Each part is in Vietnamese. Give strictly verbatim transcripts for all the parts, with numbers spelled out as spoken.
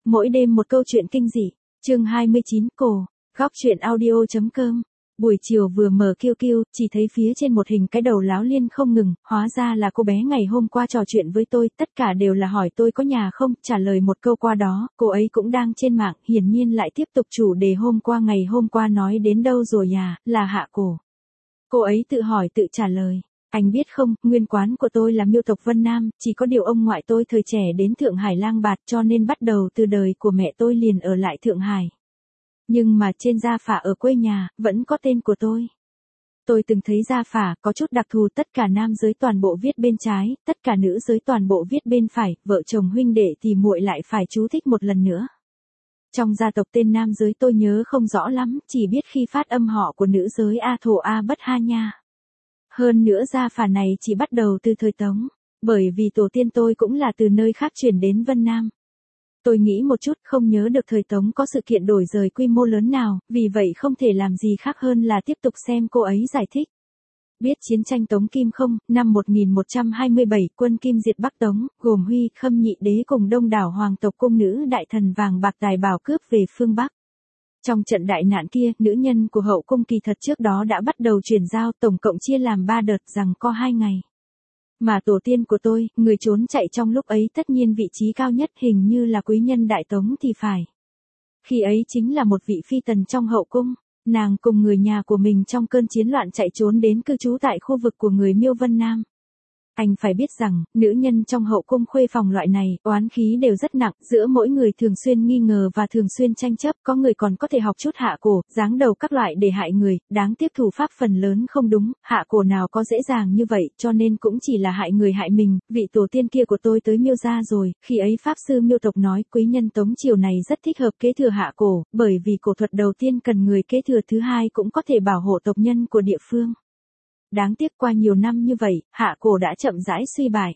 Mỗi đêm một câu chuyện kinh dị. Chương hai mươi chín, cổ. Góc truyện audio.com. Buổi chiều vừa mở kiu kiu, chỉ thấy phía trên một hình cái đầu láo liên không ngừng, hóa ra là cô bé ngày hôm qua trò chuyện với tôi, tất cả đều là hỏi tôi có nhà không, trả lời một câu qua đó, cô ấy cũng đang trên mạng, hiển nhiên lại tiếp tục chủ đề hôm qua ngày hôm qua nói đến đâu rồi à, là Hạ Cổ. Cô ấy tự hỏi tự trả lời. Anh biết không, nguyên quán của tôi là Miêu tộc Vân Nam, chỉ có điều ông ngoại tôi thời trẻ đến Thượng Hải lang bạt cho nên bắt đầu từ đời của mẹ tôi liền ở lại Thượng Hải. Nhưng mà trên gia phả ở quê nhà, vẫn có tên của tôi. Tôi từng thấy gia phả có chút đặc thù, tất cả nam giới toàn bộ viết bên trái, tất cả nữ giới toàn bộ viết bên phải, vợ chồng huynh đệ thì muội lại phải chú thích một lần nữa. Trong gia tộc tên nam giới tôi nhớ không rõ lắm, chỉ biết khi phát âm họ của nữ giới A Thổ A Bất Ha Nha. Hơn nữa gia phả này chỉ bắt đầu từ thời Tống, bởi vì tổ tiên tôi cũng là từ nơi khác chuyển đến Vân Nam. Tôi nghĩ một chút không nhớ được thời Tống có sự kiện đổi rời quy mô lớn nào, vì vậy không thể làm gì khác hơn là tiếp tục xem cô ấy giải thích. Biết chiến tranh Tống Kim không, năm một nghìn một trăm hai mươi bảy quân Kim diệt Bắc Tống, gồm Huy, Khâm Nhị Đế cùng đông đảo hoàng tộc cung nữ đại thần vàng bạc tài bảo cướp về phương Bắc. Trong trận đại nạn kia, nữ nhân của hậu cung kỳ thật trước đó đã bắt đầu chuyển giao, tổng cộng chia làm ba đợt rằng có hai ngày. Mà tổ tiên của tôi, người trốn chạy trong lúc ấy tất nhiên vị trí cao nhất hình như là quý nhân Đại Tống thì phải. Khi ấy chính là một vị phi tần trong hậu cung, nàng cùng người nhà của mình trong cơn chiến loạn chạy trốn đến cư trú tại khu vực của người Miêu Vân Nam. Anh phải biết rằng, nữ nhân trong hậu cung khuê phòng loại này, oán khí đều rất nặng, giữa mỗi người thường xuyên nghi ngờ và thường xuyên tranh chấp, có người còn có thể học chút hạ cổ, giáng đầu các loại để hại người, đáng tiếc thủ pháp phần lớn không đúng, hạ cổ nào có dễ dàng như vậy, cho nên cũng chỉ là hại người hại mình, vị tổ tiên kia của tôi tới Miêu gia rồi, khi ấy Pháp sư Miêu tộc nói quý nhân Tống triều này rất thích hợp kế thừa hạ cổ, bởi vì cổ thuật đầu tiên cần người kế thừa thứ hai cũng có thể bảo hộ tộc nhân của địa phương. Đáng tiếc qua nhiều năm như vậy, hạ cổ đã chậm rãi suy bại.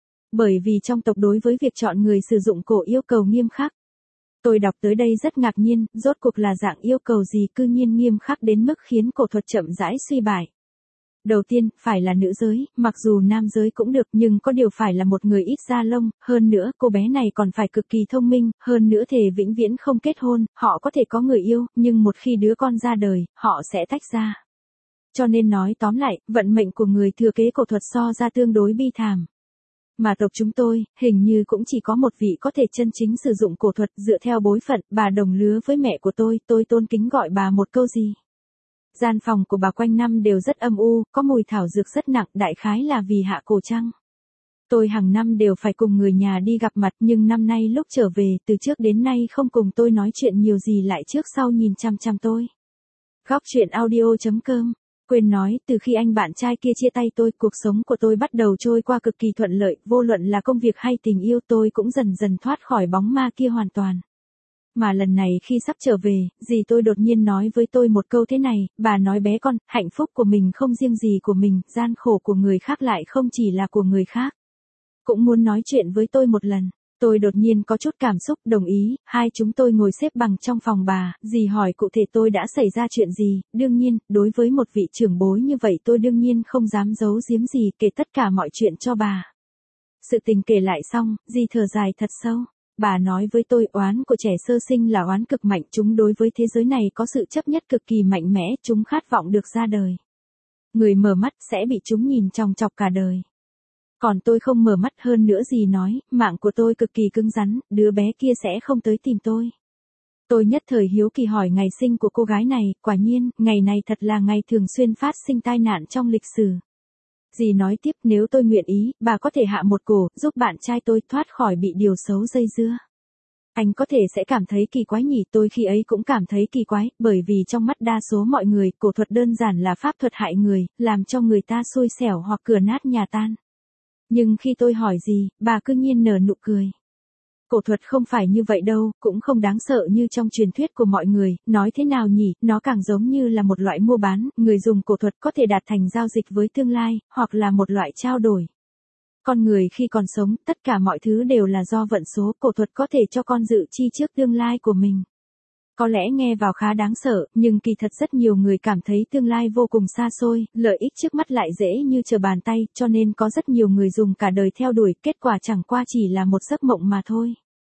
Bởi vì trong tộc đối với việc chọn người sử dụng cổ yêu cầu nghiêm khắc. Tôi đọc tới đây rất ngạc nhiên, rốt cuộc là dạng yêu cầu gì cư nhiên nghiêm khắc đến mức khiến cổ thuật chậm rãi suy bại. Đầu tiên, phải là nữ giới, mặc dù nam giới cũng được nhưng có điều phải là một người ít da lông, hơn nữa cô bé này còn phải cực kỳ thông minh, hơn nữa thề vĩnh viễn không kết hôn, họ có thể có người yêu, nhưng một khi đứa con ra đời, họ sẽ tách ra. Cho nên nói tóm lại, vận mệnh của người thừa kế cổ thuật so ra tương đối bi thảm. Mà tộc chúng tôi, hình như cũng chỉ có một vị có thể chân chính sử dụng cổ thuật dựa theo bối phận, bà đồng lứa với mẹ của tôi, tôi tôn kính gọi bà một câu gì. Gian phòng của bà quanh năm đều rất âm u, có mùi thảo dược rất nặng, đại khái là vì hạ cổ trăng. Tôi hàng năm đều phải cùng người nhà đi gặp mặt nhưng năm nay lúc trở về, từ trước đến nay không cùng tôi nói chuyện nhiều gì lại trước sau nhìn chăm chăm tôi. Góc truyện audio.com. Quên nói, từ khi anh bạn trai kia chia tay tôi, cuộc sống của tôi bắt đầu trôi qua cực kỳ thuận lợi, vô luận là công việc hay tình yêu tôi cũng dần dần thoát khỏi bóng ma kia hoàn toàn. Mà lần này khi sắp trở về, dì tôi đột nhiên nói với tôi một câu thế này, bà nói bé con, hạnh phúc của mình không riêng gì của mình, gian khổ của người khác lại không chỉ là của người khác. Cũng muốn nói chuyện với tôi một lần. Tôi đột nhiên có chút cảm xúc, đồng ý, hai chúng tôi ngồi xếp bằng trong phòng bà, dì hỏi cụ thể tôi đã xảy ra chuyện gì, đương nhiên, đối với một vị trưởng bối như vậy tôi đương nhiên không dám giấu giếm gì, kể tất cả mọi chuyện cho bà. Sự tình kể lại xong, dì thở dài thật sâu, bà nói với tôi oán của trẻ sơ sinh là oán cực mạnh, chúng đối với thế giới này có sự chấp nhất cực kỳ mạnh mẽ, chúng khát vọng được ra đời. Người mở mắt sẽ bị chúng nhìn chòng chọc cả đời. Còn tôi không mở mắt, hơn nữa gì nói, mạng của tôi cực kỳ cứng rắn, đứa bé kia sẽ không tới tìm tôi. Tôi nhất thời hiếu kỳ hỏi ngày sinh của cô gái này, quả nhiên, ngày này thật là ngày thường xuyên phát sinh tai nạn trong lịch sử. Dì nói tiếp nếu tôi nguyện ý, bà có thể hạ một cổ, giúp bạn trai tôi thoát khỏi bị điều xấu dây dưa. Anh có thể sẽ cảm thấy kỳ quái nhỉ, tôi khi ấy cũng cảm thấy kỳ quái, bởi vì trong mắt đa số mọi người, cổ thuật đơn giản là pháp thuật hại người, làm cho người ta xui xẻo hoặc cửa nát nhà tan. Nhưng khi tôi hỏi gì, bà cứ nhiên nở nụ cười. Cổ thuật không phải như vậy đâu, cũng không đáng sợ như trong truyền thuyết của mọi người, nói thế nào nhỉ, nó càng giống như là một loại mua bán, người dùng cổ thuật có thể đạt thành giao dịch với tương lai, hoặc là một loại trao đổi. Con người khi còn sống, tất cả mọi thứ đều là do vận số, cổ thuật có thể cho con dự chi trước tương lai của mình. Có lẽ nghe vào khá đáng sợ, nhưng kỳ thật rất nhiều người cảm thấy tương lai vô cùng xa xôi, lợi ích trước mắt lại dễ như trở bàn tay, cho nên có rất nhiều người dùng cả đời theo đuổi, kết quả chẳng qua chỉ là một giấc mộng mà thôi.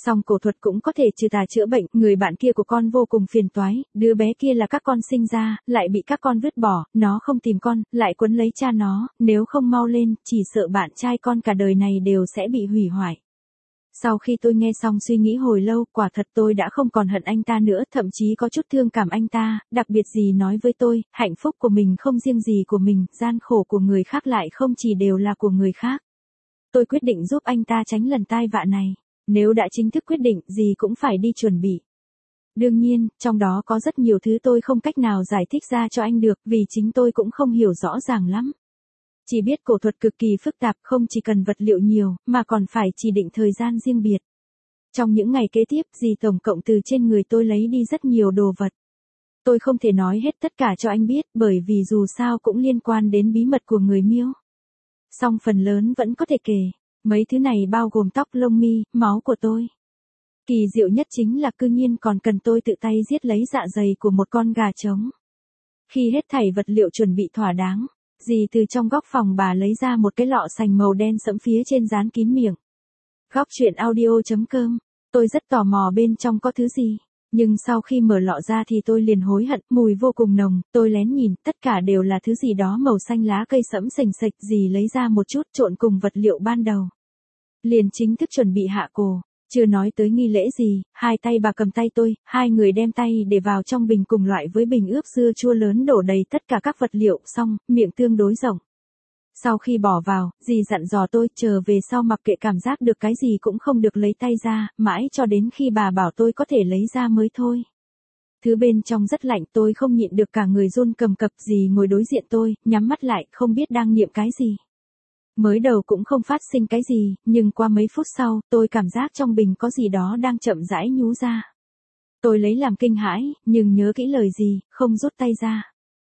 Song cổ thuật cũng có thể trừ tà chữa bệnh, người bạn kia của con vô cùng phiền toái, đứa bé kia là các con sinh ra, lại bị các con vứt bỏ, nó không tìm con, lại quấn lấy cha nó, nếu không mau lên, chỉ sợ bạn trai con cả đời này đều sẽ bị hủy hoại. Sau khi tôi nghe xong suy nghĩ hồi lâu, quả thật tôi đã không còn hận anh ta nữa, thậm chí có chút thương cảm anh ta, đặc biệt gì nói với tôi, hạnh phúc của mình không riêng gì của mình, gian khổ của người khác lại không chỉ đều là của người khác. Tôi quyết định giúp anh ta tránh lần tai vạ này. Nếu đã chính thức quyết định, gì cũng phải đi chuẩn bị. Đương nhiên, trong đó có rất nhiều thứ tôi không cách nào giải thích ra cho anh được, vì chính tôi cũng không hiểu rõ ràng lắm. Chỉ biết cổ thuật cực kỳ phức tạp, không chỉ cần vật liệu nhiều, mà còn phải chỉ định thời gian riêng biệt. Trong những ngày kế tiếp, dì tổng cộng từ trên người tôi lấy đi rất nhiều đồ vật. Tôi không thể nói hết tất cả cho anh biết, bởi vì dù sao cũng liên quan đến bí mật của người Miêu. Song phần lớn vẫn có thể kể. Mấy thứ này bao gồm tóc, lông mi, máu của tôi. Kỳ diệu nhất chính là cư nhiên còn cần tôi tự tay giết lấy dạ dày của một con gà trống. Khi hết thảy vật liệu chuẩn bị thỏa đáng, dì từ trong góc phòng bà lấy ra một cái lọ sành màu đen sẫm phía trên dán kín miệng. Góc chuyện audio chấm com. Tôi rất tò mò bên trong có thứ gì. Nhưng sau khi mở lọ ra thì tôi liền hối hận, mùi vô cùng nồng, tôi lén nhìn, tất cả đều là thứ gì đó màu xanh lá cây sẫm sềnh sệch, dì lấy ra một chút trộn cùng vật liệu ban đầu. Liền chính thức chuẩn bị hạ cổ, chưa nói tới nghi lễ gì, hai tay bà cầm tay tôi, hai người đem tay để vào trong bình cùng loại với bình ướp dưa chua lớn đổ đầy tất cả các vật liệu, xong, miệng tương đối rộng. Sau khi bỏ vào, dì dặn dò tôi chờ về sau mặc kệ cảm giác được cái gì cũng không được lấy tay ra, mãi cho đến khi bà bảo tôi có thể lấy ra mới thôi. Thứ bên trong rất lạnh, tôi không nhịn được cả người run cầm cập, dì ngồi đối diện tôi, nhắm mắt lại, không biết đang niệm cái gì. Mới đầu cũng không phát sinh cái gì, nhưng qua mấy phút sau, tôi cảm giác trong bình có gì đó đang chậm rãi nhú ra. Tôi lấy làm kinh hãi, nhưng nhớ kỹ lời dì, không rút tay ra.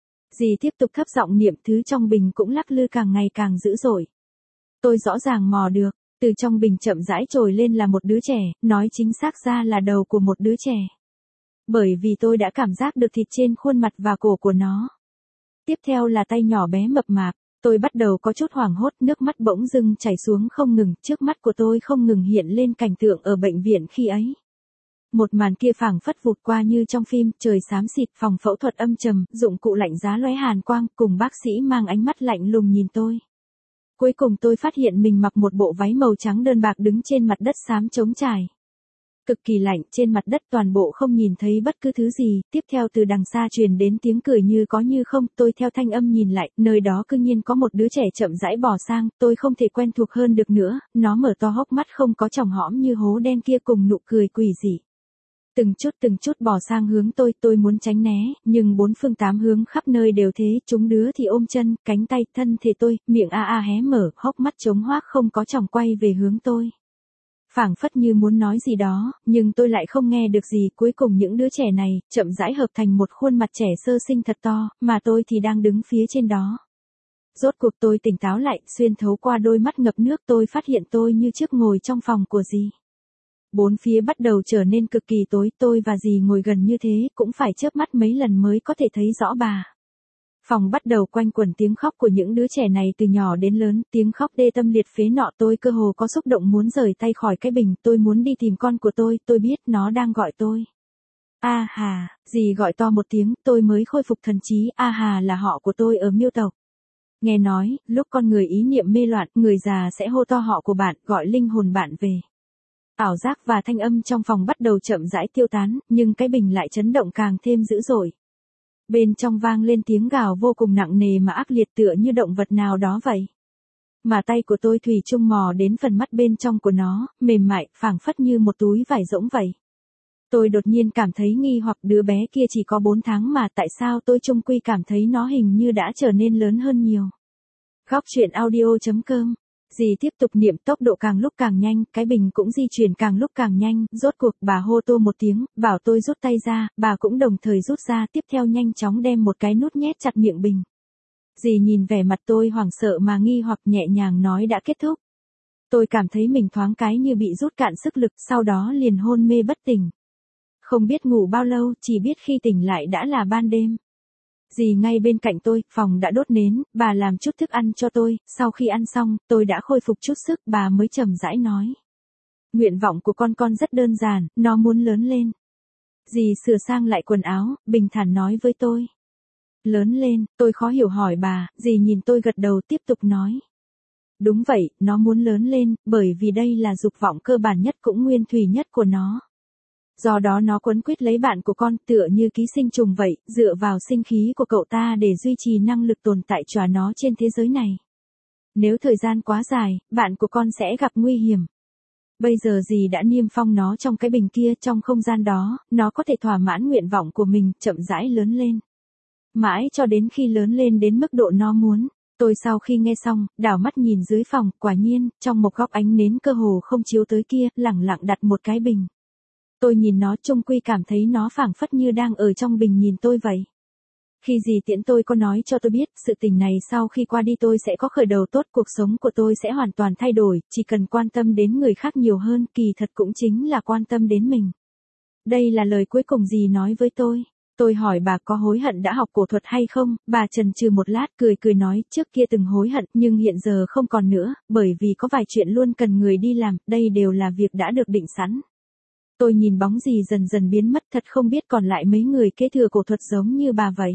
Dì tiếp tục thấp giọng niệm, thứ trong bình cũng lắc lư càng ngày càng dữ dội. Tôi rõ ràng mò được, từ trong bình chậm rãi trồi lên là một đứa trẻ, nói chính xác ra là đầu của một đứa trẻ. Bởi vì tôi đã cảm giác được thịt trên khuôn mặt và cổ của nó. Tiếp theo là tay nhỏ bé mập mạp, tôi bắt đầu có chút hoảng hốt, nước mắt bỗng dưng chảy xuống không ngừng, trước mắt của tôi không ngừng hiện lên cảnh tượng ở bệnh viện khi ấy. Một màn kia phảng phất vụt qua như trong phim, trời xám xịt, phòng phẫu thuật âm trầm, dụng cụ lạnh giá lóe hàn quang, cùng bác sĩ mang ánh mắt lạnh lùng nhìn tôi. Cuối cùng tôi phát hiện mình mặc một bộ váy màu trắng đơn bạc đứng trên mặt đất xám trống trải. Cực kỳ lạnh, trên mặt đất toàn bộ không nhìn thấy bất cứ thứ gì, tiếp theo từ đằng xa truyền đến tiếng cười như có như không, tôi theo thanh âm nhìn lại, nơi đó cư nhiên có một đứa trẻ chậm rãi bò sang, tôi không thể quen thuộc hơn được nữa, nó mở to hốc mắt không có tròng hõm như hố đen kia cùng nụ cười quỷ dị. Từng chút từng chút bò sang hướng tôi, tôi muốn tránh né, nhưng bốn phương tám hướng khắp nơi đều thế, chúng đứa thì ôm chân, cánh tay, thân thể tôi, miệng a a hé mở, hốc mắt trống hoác không có tròng quay về hướng tôi. Phảng phất như muốn nói gì đó, nhưng tôi lại không nghe được gì, cuối cùng những đứa trẻ này, chậm rãi hợp thành một khuôn mặt trẻ sơ sinh thật to, mà tôi thì đang đứng phía trên đó. Rốt cuộc tôi tỉnh táo lại, xuyên thấu qua đôi mắt ngập nước tôi phát hiện tôi như trước ngồi trong phòng của dì. Bốn phía bắt đầu trở nên cực kỳ tối, tôi và dì ngồi gần như thế, cũng phải chớp mắt mấy lần mới có thể thấy rõ bà. Phòng bắt đầu quanh quẩn tiếng khóc của những đứa trẻ này từ nhỏ đến lớn, tiếng khóc đê tâm liệt phế nọ, tôi cơ hồ có xúc động muốn rời tay khỏi cái bình, tôi muốn đi tìm con của tôi, tôi biết nó đang gọi tôi. A Hà, dì gọi to một tiếng, tôi mới khôi phục thần trí, A Hà là họ của tôi ở Miêu tộc. Nghe nói, lúc con người ý niệm mê loạn, người già sẽ hô to họ của bạn, gọi linh hồn bạn về. Ảo giác và thanh âm trong phòng bắt đầu chậm rãi tiêu tán, nhưng cái bình lại chấn động càng thêm dữ dội. Bên trong vang lên tiếng gào vô cùng nặng nề mà ác liệt tựa như động vật nào đó vậy. Mà tay của tôi thủy chung mò đến phần mắt bên trong của nó, mềm mại, phảng phất như một túi vải rỗng vậy. Tôi đột nhiên cảm thấy nghi hoặc, đứa bé kia chỉ có bốn tháng mà tại sao tôi chung quy cảm thấy nó hình như đã trở nên lớn hơn nhiều. Góc chuyện audio chấm com. Dì tiếp tục niệm, tốc độ càng lúc càng nhanh, cái bình cũng di chuyển càng lúc càng nhanh, rốt cuộc bà hô tô một tiếng, bảo tôi rút tay ra, bà cũng đồng thời rút ra, tiếp theo nhanh chóng đem một cái nút nhét chặt miệng bình. Dì nhìn vẻ mặt tôi hoảng sợ mà nghi hoặc, nhẹ nhàng nói đã kết thúc. Tôi cảm thấy mình thoáng cái như bị rút cạn sức lực, sau đó liền hôn mê bất tỉnh. Không biết ngủ bao lâu, chỉ biết khi tỉnh lại đã là ban đêm. Dì ngay bên cạnh tôi, phòng đã đốt nến, bà làm chút thức ăn cho tôi, sau khi ăn xong, tôi đã khôi phục chút sức, bà mới chậm rãi nói. Nguyện vọng của con con rất đơn giản, nó muốn lớn lên. Dì sửa sang lại quần áo, bình thản nói với tôi. Lớn lên, tôi khó hiểu hỏi bà, dì nhìn tôi gật đầu tiếp tục nói. Đúng vậy, nó muốn lớn lên, bởi vì đây là dục vọng cơ bản nhất cũng nguyên thủy nhất của nó. Do đó nó quấn quýt lấy bạn của con tựa như ký sinh trùng vậy, dựa vào sinh khí của cậu ta để duy trì năng lực tồn tại cho nó trên thế giới này. Nếu thời gian quá dài, bạn của con sẽ gặp nguy hiểm. Bây giờ dì đã niêm phong nó trong cái bình kia, trong không gian đó, nó có thể thỏa mãn nguyện vọng của mình, chậm rãi lớn lên. Mãi cho đến khi lớn lên đến mức độ nó muốn. Tôi sau khi nghe xong, đảo mắt nhìn dưới phòng, quả nhiên, trong một góc ánh nến cơ hồ không chiếu tới kia, lẳng lặng đặt một cái bình. Tôi nhìn nó chung quy cảm thấy nó phảng phất như đang ở trong bình nhìn tôi vậy. Khi dì tiễn tôi có nói cho tôi biết, sự tình này sau khi qua đi tôi sẽ có khởi đầu tốt, cuộc sống của tôi sẽ hoàn toàn thay đổi, chỉ cần quan tâm đến người khác nhiều hơn, kỳ thật cũng chính là quan tâm đến mình. Đây là lời cuối cùng dì nói với tôi. Tôi hỏi bà có hối hận đã học cổ thuật hay không, bà chần chừ một lát cười cười nói, trước kia từng hối hận, nhưng hiện giờ không còn nữa, bởi vì có vài chuyện luôn cần người đi làm, đây đều là việc đã được định sẵn. Tôi nhìn bóng dì dần dần biến mất, thật không biết còn lại mấy người kế thừa cổ thuật giống như bà vậy.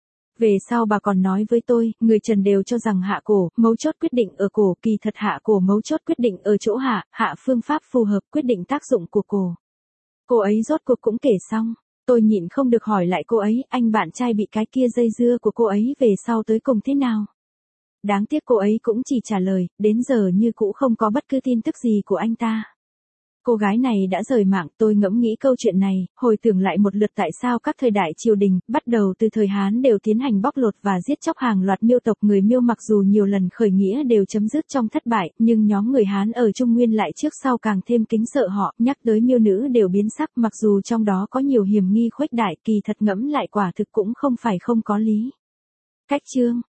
Về sau bà còn nói với tôi, người Trần đều cho rằng hạ cổ, mấu chốt quyết định ở cổ, kỳ thật hạ cổ mấu chốt quyết định ở chỗ hạ, hạ phương pháp phù hợp quyết định tác dụng của cổ. Cô ấy rốt cuộc cũng kể xong, tôi nhịn không được hỏi lại cô ấy, anh bạn trai bị cái kia dây dưa của cô ấy về sau tới cùng thế nào? Đáng tiếc cô ấy cũng chỉ trả lời, đến giờ như cũ không có bất cứ tin tức gì của anh ta. Cô gái này đã rời mạng, tôi ngẫm nghĩ câu chuyện này, hồi tưởng lại một lượt tại sao các thời đại triều đình, bắt đầu từ thời Hán đều tiến hành bóc lột và giết chóc hàng loạt Miêu tộc. Người Miêu mặc dù nhiều lần khởi nghĩa đều chấm dứt trong thất bại, nhưng nhóm người Hán ở Trung Nguyên lại trước sau càng thêm kính sợ họ, nhắc tới Miêu nữ đều biến sắc, mặc dù trong đó có nhiều hiểm nghi khuếch đại, kỳ thật ngẫm lại quả thực cũng không phải không có lý. Cách chương